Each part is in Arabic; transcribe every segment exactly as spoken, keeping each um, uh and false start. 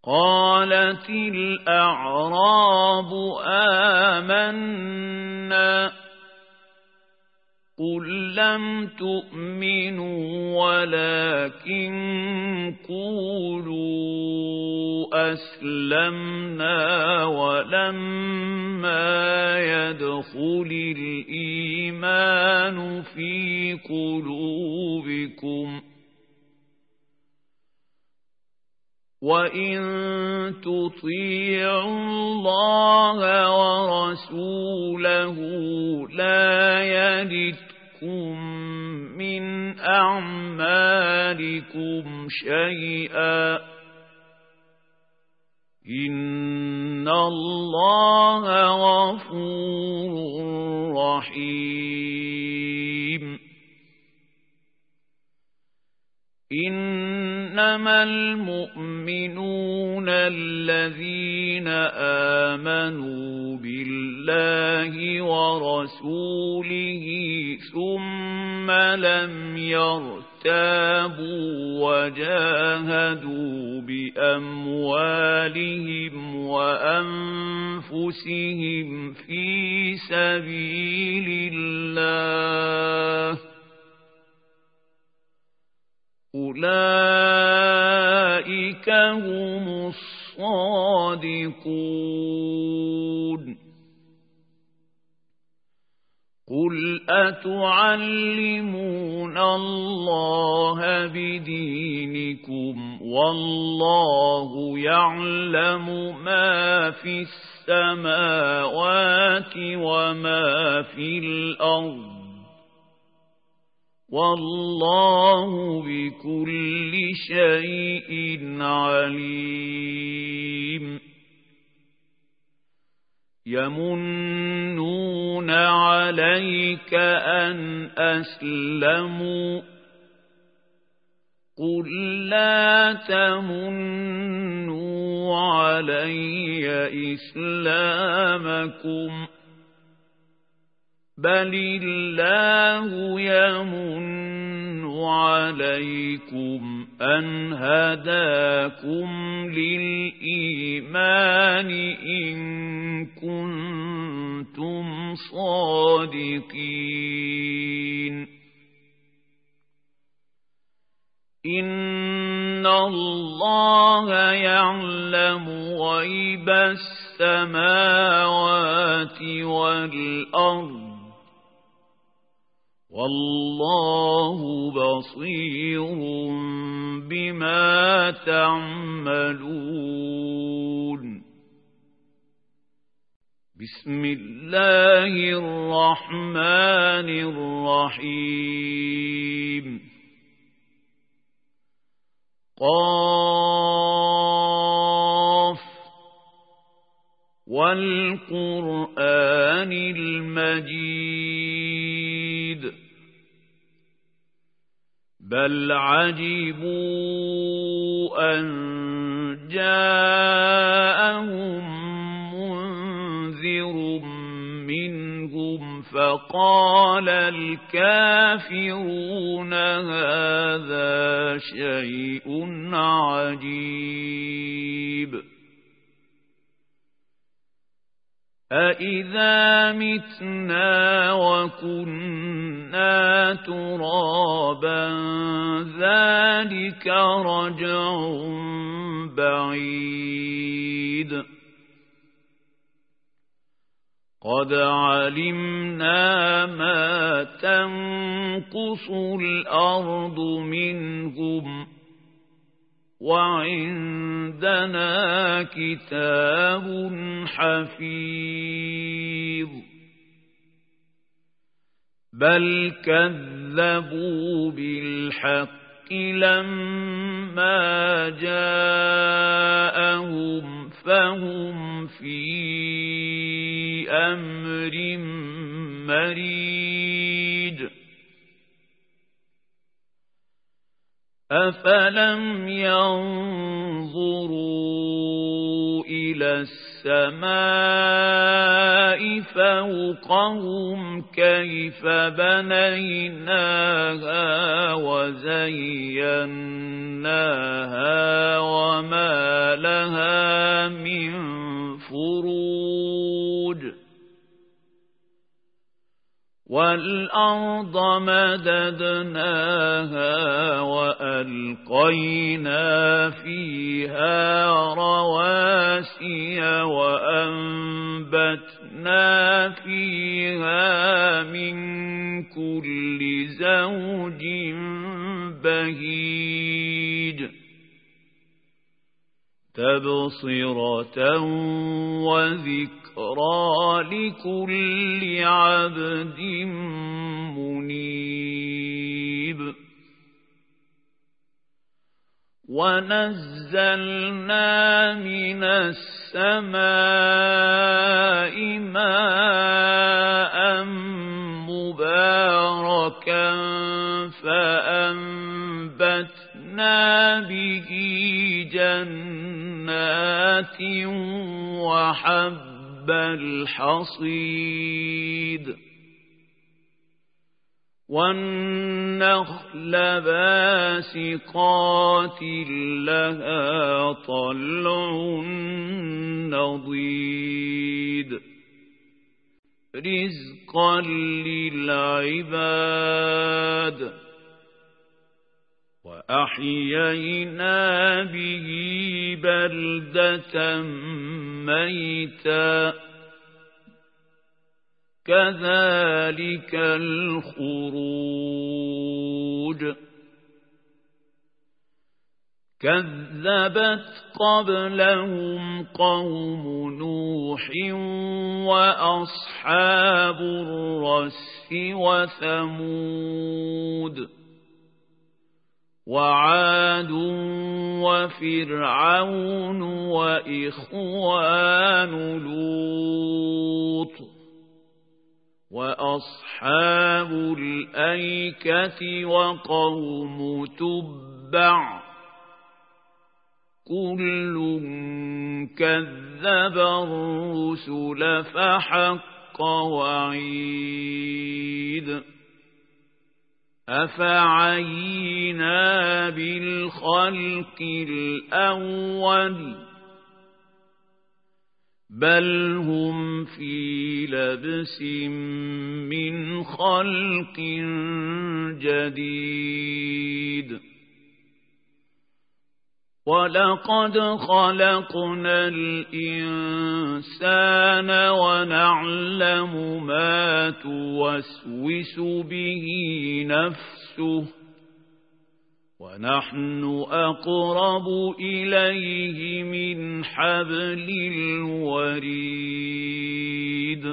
قالت الأعراب آمنا قل لم تؤمنوا ولكن قولوا أسلمنا ولما يدخل الإيمان في قلوبكم وإن تطيعوا الله ورسوله لا يلتكم من أعمالكم شيئا إن الله غفور رحيم إنما المؤمنون الذين آمنوا بالله ورسوله ثم لم يرتابوا وجاهدوا بأموالهم وأنفسهم في سبيل الله أولئك هم الصادقون قل أتعلمون الله بدينكم والله يعلم ما في السماوات وما في الأرض والله بكل شيء عليم يمنون عليك أن أسلموا قل لا تمنوا علي إسلامكم بل الله يمن عليكم أن هداكم للإيمان إن كنتم صادقين إن الله يعلم غيب السماوات والأرض والله بصير بما تعملون بسم الله الرحمن الرحيم قاف والقرآن المجيد بل عجبوا أن جاءهم منذر منهم فقال الكافرون هذا شيء عجيب أإذا متنا وكنا ترابا ذلك رجع بعيد قد علمنا ما تنقص الأرض منهم وعندنا كتاب حفيظ بل كذبوا بالحق لما جاءهم فهم في أمر مريج أفلم ينظروا إلى السماء فوقهم كيف بنيناها وزيناها وما لها وَالْأَرْضَ مَدَدْنَاهَا وَأَلْقَيْنَا فِيهَا رَوَاسِيَ وَأَنبَتْنَا فِيهَا مِن كُلِّ زَوْجٍ بَهِيجٍ تَبْصِرَةً وَذِكْرَى لِكُلِّ عَبْدٍ مُنِيبٍ وَنَزَّلْنَا مِنَ السَّمَاءِ مَاءً مُبَارَكًا فَأَنبَتْنَا بِهِ جَنَّاتٍ وَحَبَّ الْحَصِيدِ وَالنَّخْلَ بَاسِقَاتٍ لَهَا طَلْعٌ نَضِيدٌ رِزْقًا لِلْعِبَادِ وَأَحْيَيْنَا بِهِ بَلْدَةً مَيْتًا كَذَلِكَ الْخُرُوجُ كَذَّبَتْ قَبْلَهُمْ قَوْمُ نُوحٍ وَأَصْحَابُ الرَّسِّ وَثَمُودُ وَعَادٌ وَفِرْعَوْنُ وَإِخْوَانُ لُوطٍ وَأَصْحَابُ الْأَيْكَةِ وَقَوْمُ تُبَّعٍ كُلٌّ كَذَّبَ الرُّسُلَ فَحَقَّ وَعِيدِ أَفَعَيِينَا بِالْخَلْقِ الْأَوَّلِ بَلْ هُمْ فِي لَبْسٍ مِّنْ خَلْقٍ جَدِيدٍ وَلَقَدْ خَلَقْنَا الْإِنسَانَ وَنَعْلَمُ مَا تُوَسْوِسُ بِهِ نَفْسُهُ وَنَحْنُ أَقْرَبُ إِلَيْهِ مِنْ حَبْلِ الْوَرِيدِ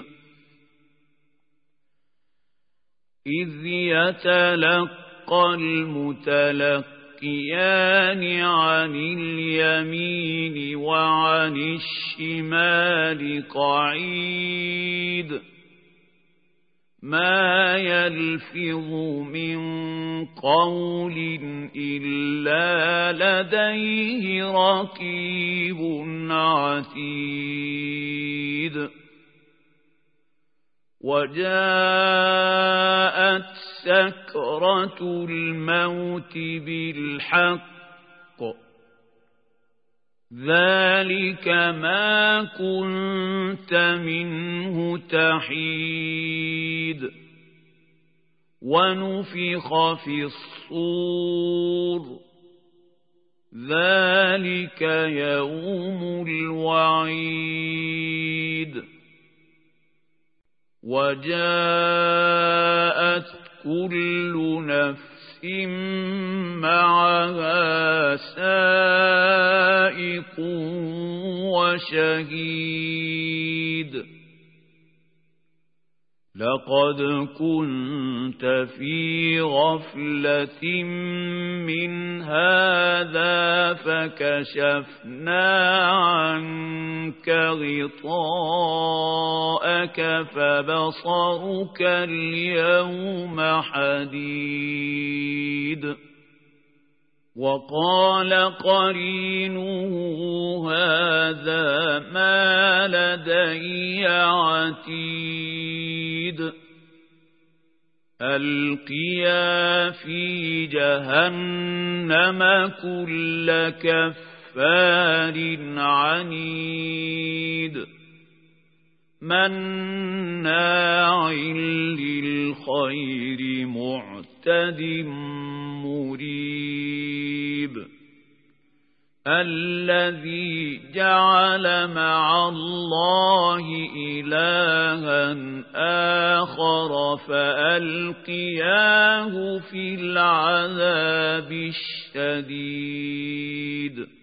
إِذْ يَتَلَقَّى الْمُتَلَقِّيَانِ عَنِ الْيَمِينِ وَعَنِ الشِّمَالِ قَعِيدٌ مَا يَلْفِظُ مِنْ قَوْلٍ إِلَّا لَدَيْهِ رَقِيبٌ عَتِيدٌ وَجَاءَتْ سَكْرَةُ الْمَوْتِ بِالْحَقِّ ذَلِكَ مَا كُنْتَ مِنْهُ تَحِيدُ وَنُفِخَ فِي الصُّورِ ذَلِكَ يَوْمُ الْوَعِيدِ وَجَاءَتْ كُلُّ نَفْسٍ مَعَهَا سَائِقٌ وَشَهِيدٌ لَقَدْ كُنْتَ فِي غَفْلَةٍ مِّنْ هَذَا فَكَشَفْنَا عَنكَ غِطَاءَكَ فَبَصَرُكَ الْيَوْمَ حَدِيدٌ وَقَالَ قَرِينُهُ هَذَا مَا لَدَيَّ عَتِيدٌ أَلْقِيَا فِي جَهَنَّمَ كُلَّ كَفَّارٍ عَنِيدٍ مَّنَّاعٍ لِّلْخَيْرِ بالخير معتد مريب الذي جعل مع الله إلها آخر فألقياه في العذاب الشديد